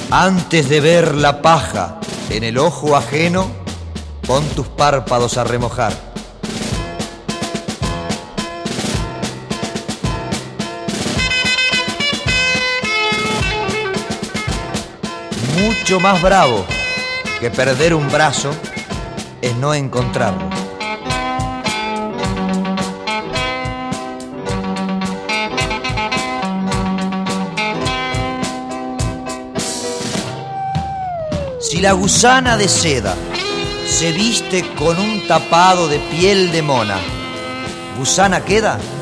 Antes de ver la paja en el ojo ajeno, pon tus párpados a remojar. Mucho más bravo que perder un brazo es no encontrarlo. Si la gusana de seda se viste con un tapado de piel de mona, ¿gusana queda?